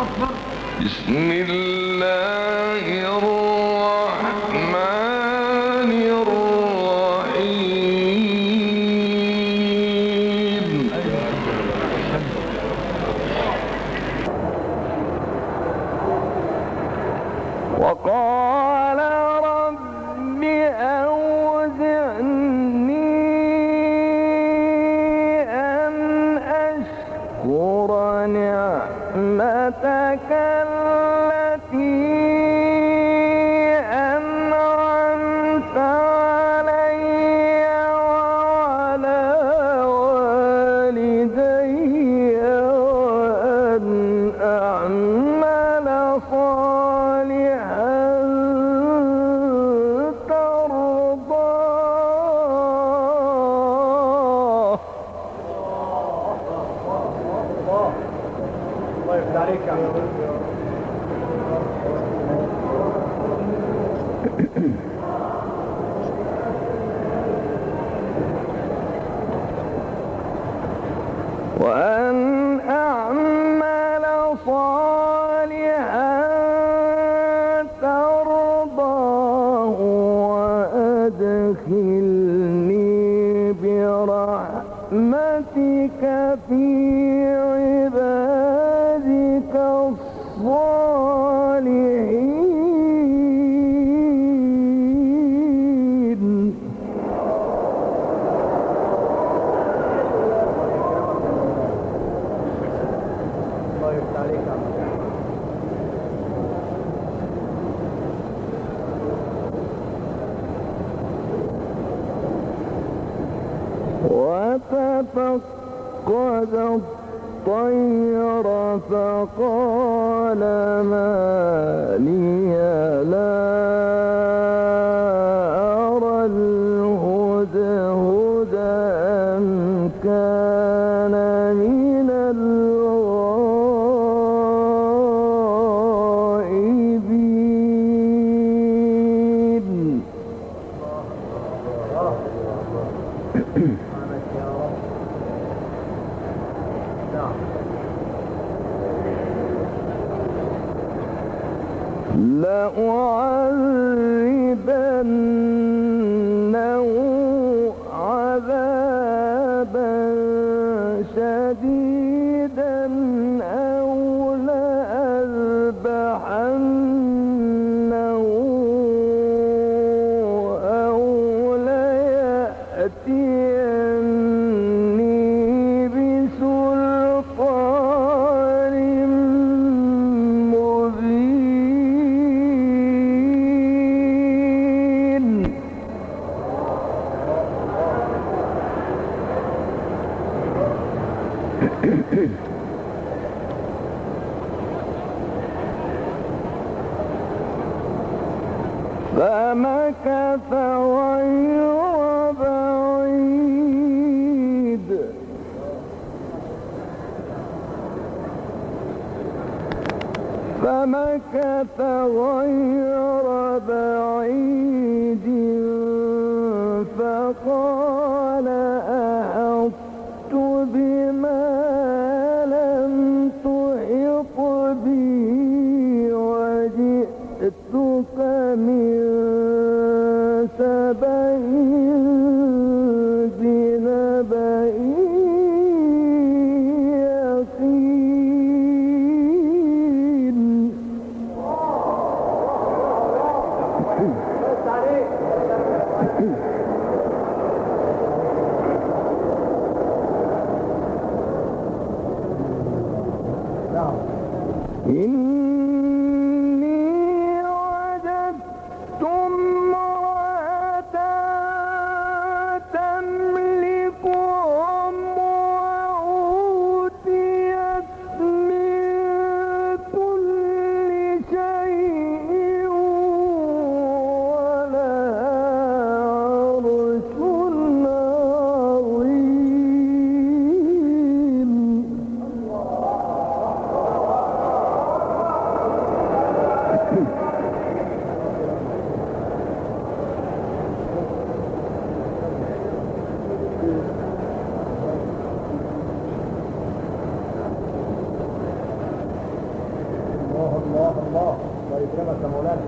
بسم الله الرحمن الرحيم وقال رب أوزعني أن أشكر نعمتك التي أنعمت علي وعلى والدي وأن أعمل صالحا ترضاه. الله يفتح عليك يا عم. وأن أعمل صالحا ترضاه وأدخلني برحمتك في عبادك الصالحين. الله يفتح عليك يا عم. وتفقد الطير فقال ما لي لا أرى الهدهد أم كان من الغائبين. سبحانك يا رب. نعم. لأعذبنه عذابا شديدا أو لأذبحنه أو ليأتيني بسلطان مبين. فمكث غير بعيد فقال أحطت بما لم تحط به وجئتك من سبأ بنبأ يقين. إني وجدت امرأة تملكهم يكرمك يا مولانا.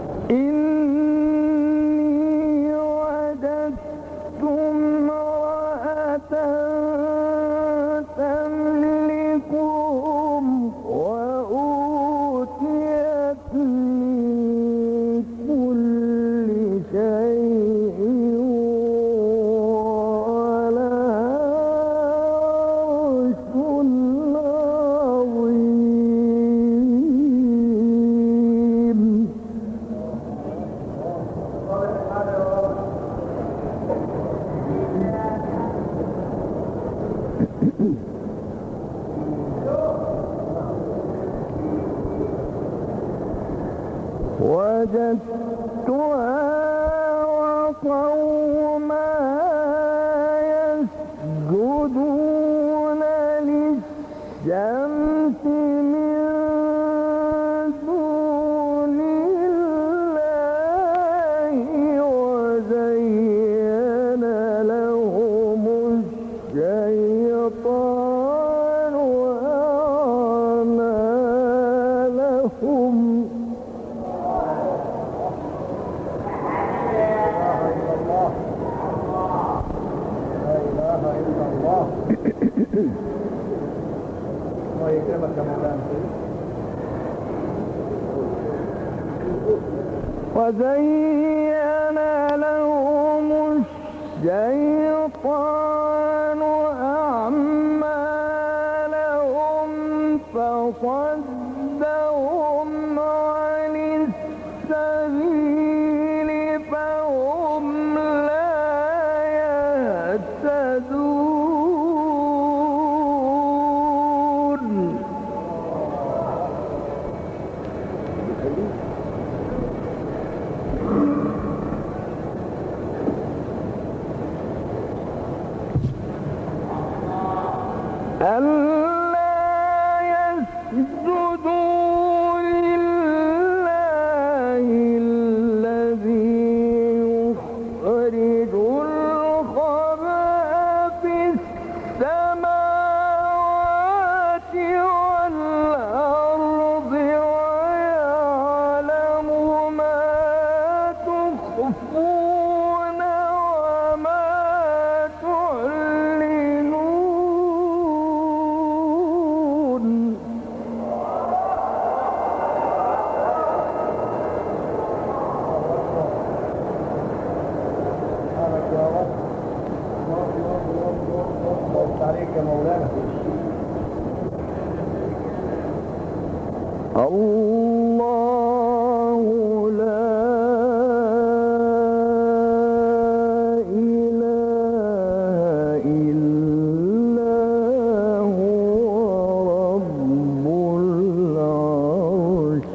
إني وجدت امرأة تملكهم وأوتيت من كل شيء ولها عرش عظيم. وجدتها وقومها يسجدون للشمس من دون الله وزين لهم الشيطان أعمالهم. الله يكرمك يا مولانا. وزين لهم الشيطان أعمالهم فصدهم عن السبيل فهم لا يهتدون. ألا يسجدوا لله الذي يخرج الخبأ في السماوات والأرض ويعلم ما تخفون وما تعلنون. سبحانك يا رب. الله عليك يا مولانا. الله لا إله إلا هو رب العرش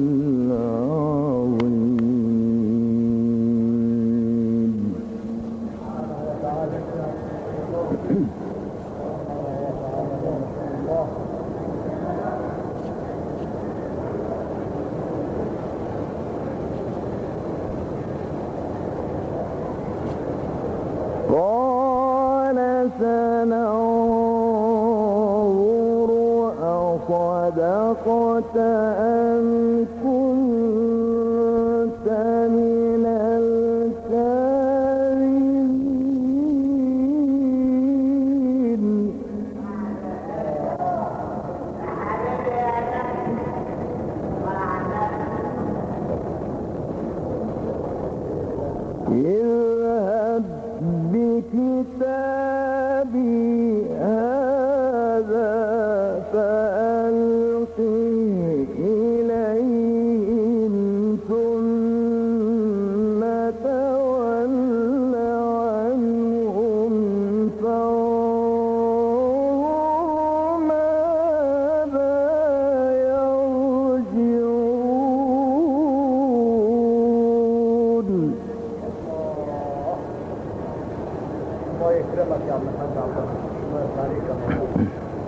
العظيم. قال سننظر أصدقت أم كنت من الكاذبين. اذهب بكتابي هذا فألقه إليهم ثم تول عنهم فانظر ماذا يرجعون. الله يكرمك يا عم الحاج عبد الله. الله يفتح عليك يا مولانا.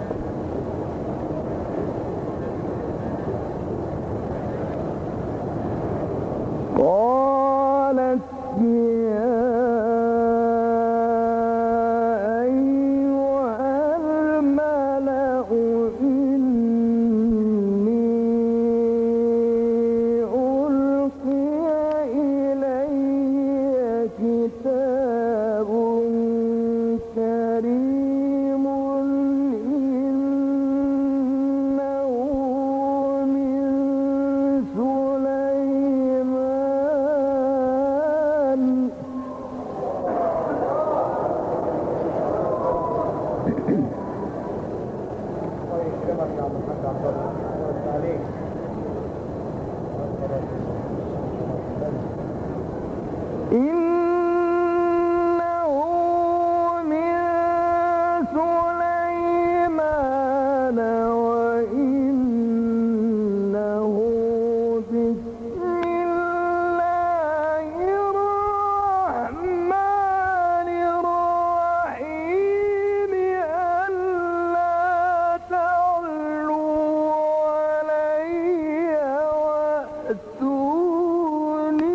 قالت يا أيها الملأ إني الله يكرمك يا عم الحاج عبد الله، الله يفتح عليك. إنه من سليمان وإنه بسم الله الرحمن الرحيم ألا تعلوا علي وأتوني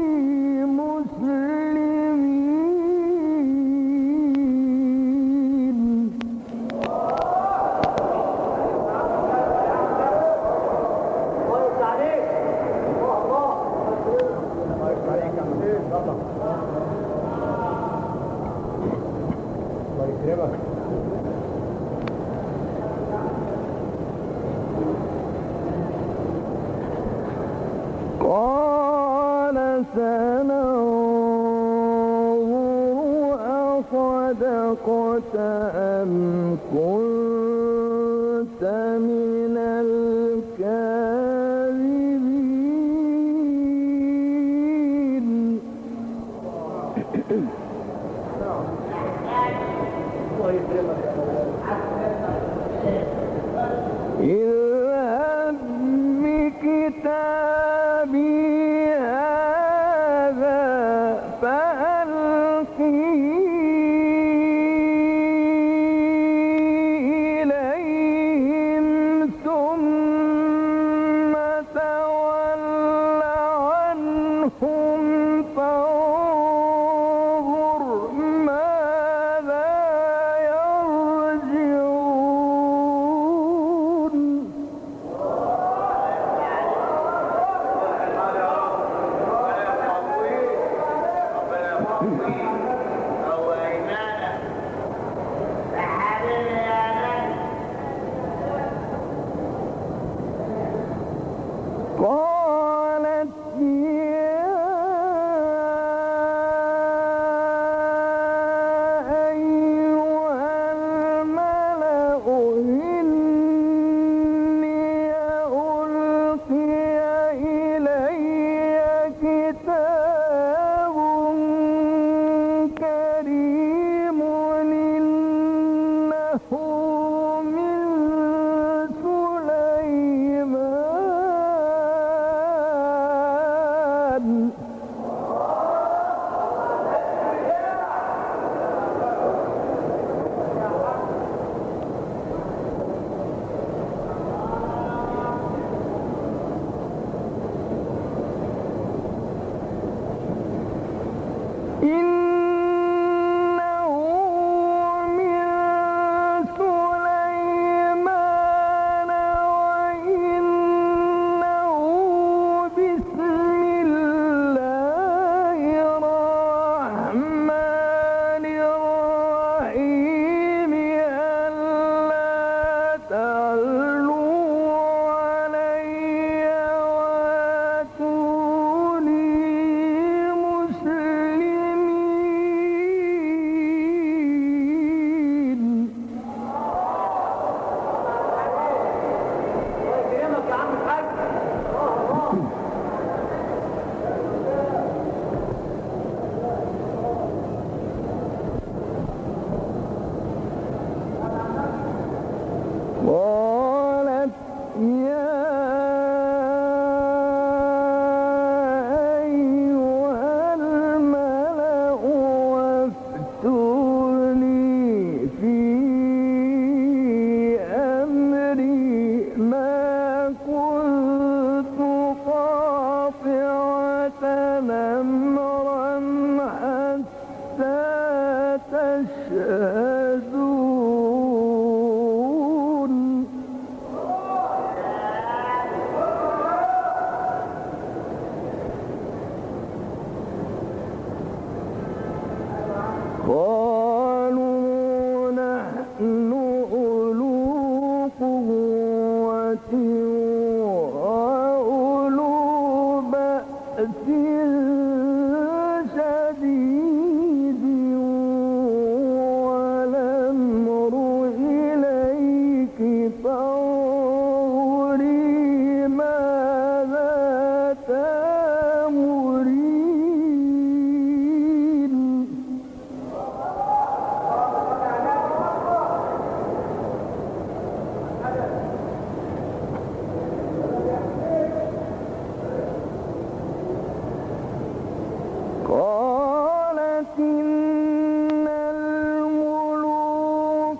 مسلمين. الله يفتح عليك. الله يفتح عليك يا عم حسين. الله يكرمك. قال سننظر أصدقت أم كنت من الكاذبين. الله يكرمك يا مولانا. اذهب بكتابي هذا فألقيه إليهم ثم تول عنهم فانظر ماذا يرجعون.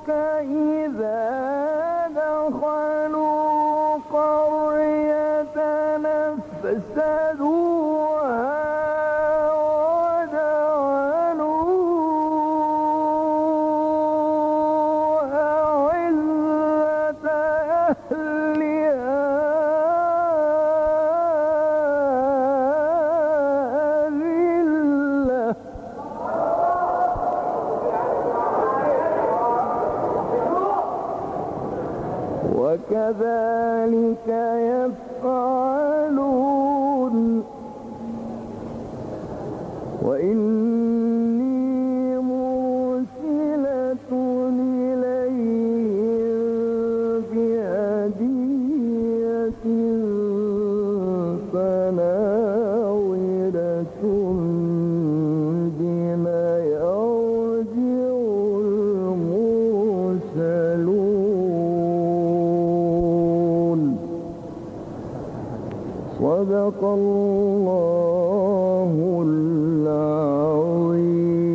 إذا دخلوا قرية أفسدوها وجعلوا أعزة أهلها أذلة وكذلك يفعلون وإني مرسلة إليهم بهدية فناظرة بما يرجع المرسلون صدق الله العظيم.